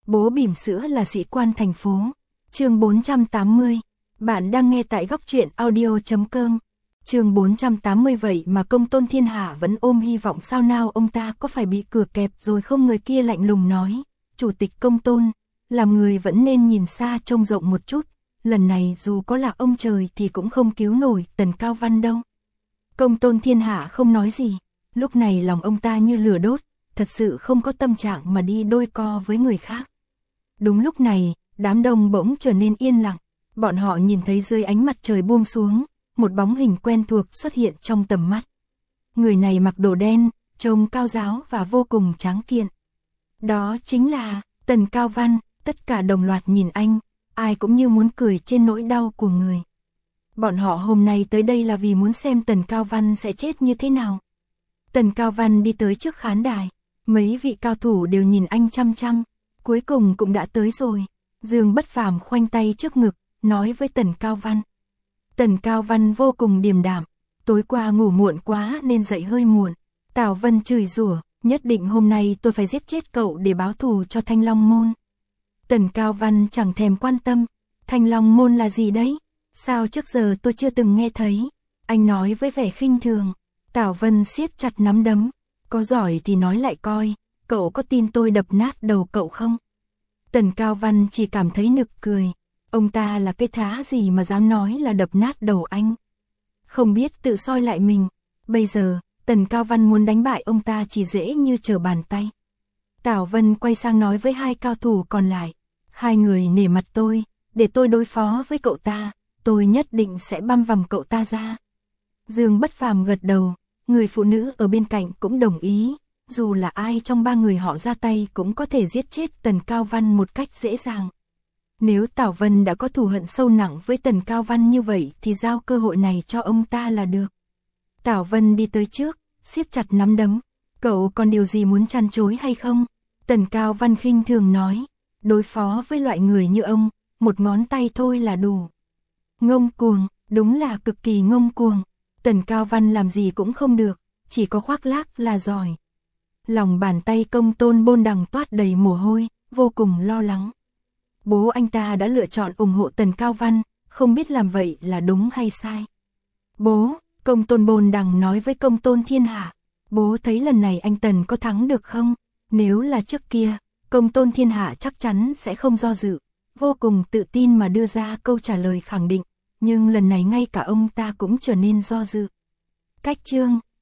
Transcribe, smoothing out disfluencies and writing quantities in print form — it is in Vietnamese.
Bố bỉm sữa là sĩ quan thành phố. Chương 480. Bạn đang nghe tại góc truyện audio.com. Chương 480. Vậy mà Công Tôn Thiên Hạ vẫn ôm hy vọng sao nào ông ta có phải bị cửa kẹp rồi không? Người kia lạnh lùng nói, Chủ tịch Công Tôn, làm người vẫn nên nhìn xa trông rộng một chút, lần này dù có là ông trời thì cũng không cứu nổi Tần Cao Văn đâu. Công Tôn Thiên Hạ không nói gì, lúc này lòng ông ta như lửa đốt, thật sự không có tâm trạng mà đi đôi co với người khác. Đúng lúc này, đám đông bỗng trở nên yên lặng, bọn họ nhìn thấy dưới ánh mặt trời buông xuống, một bóng hình quen thuộc xuất hiện trong tầm mắt. Người này mặc đồ đen, trông cao ráo và vô cùng tráng kiện. Đó chính là Tần Cao Văn. Tất cả đồng loạt nhìn anh, ai cũng như muốn cười trên nỗi đau của người. Bọn họ hôm nay tới đây là vì muốn xem Tần Cao Văn sẽ chết như thế nào. Tần Cao Văn đi tới trước khán đài, mấy vị cao thủ đều nhìn anh chăm chăm, cuối cùng cũng đã tới rồi. Dương Bất Phàm khoanh tay trước ngực, nói với Tần Cao Văn. Tần Cao Văn vô cùng điềm đạm, tối qua ngủ muộn quá nên dậy hơi muộn. Tào Vân chửi rủa, nhất định hôm nay tôi phải giết chết cậu để báo thù cho Thanh Long Môn. Tần Cao Văn chẳng thèm quan tâm, Thanh Long Môn là gì đấy? Sao trước giờ tôi chưa từng nghe thấy? Anh nói với vẻ khinh thường. Tào Vân siết chặt nắm đấm, có giỏi thì nói lại coi, cậu có tin tôi đập nát đầu cậu không? Tần Cao Văn chỉ cảm thấy nực cười, ông ta là cái thá gì mà dám nói là đập nát đầu anh? Không biết tự soi lại mình, bây giờ, Tần Cao Văn muốn đánh bại ông ta chỉ dễ như trở bàn tay. Tào Vân quay sang nói với hai cao thủ còn lại, hai người nể mặt tôi, để tôi đối phó với cậu ta, tôi nhất định sẽ băm vằm cậu ta ra. Dương Bất Phàm gật đầu, người phụ nữ ở bên cạnh cũng đồng ý, dù là ai trong ba người họ ra tay cũng có thể giết chết Tần Cao Văn một cách dễ dàng. Nếu Tào Vân đã có thù hận sâu nặng với Tần Cao Văn như vậy thì giao cơ hội này cho ông ta là được. Tào Vân đi tới trước, siết chặt nắm đấm, cậu còn điều gì muốn chăn chối hay không? Tần Cao Văn khinh thường nói, đối phó với loại người như ông, một ngón tay thôi là đủ. Ngông cuồng, đúng là cực kỳ ngông cuồng. Tần Cao Văn làm gì cũng không được, chỉ có khoác lác là giỏi. Lòng bàn tay Công Tôn Bôn Đằng toát đầy mồ hôi, vô cùng lo lắng. Bố anh ta đã lựa chọn ủng hộ Tần Cao Văn, không biết làm vậy là đúng hay sai. Bố, Công Tôn Bôn Đằng nói với Công Tôn Thiên Hạ, bố thấy lần này anh Tần có thắng được không? Nếu là trước kia, Công Tôn Thiên Hạ chắc chắn sẽ không do dự, vô cùng tự tin mà đưa ra câu trả lời khẳng định, nhưng lần này ngay cả ông ta cũng trở nên do dự. Cách chương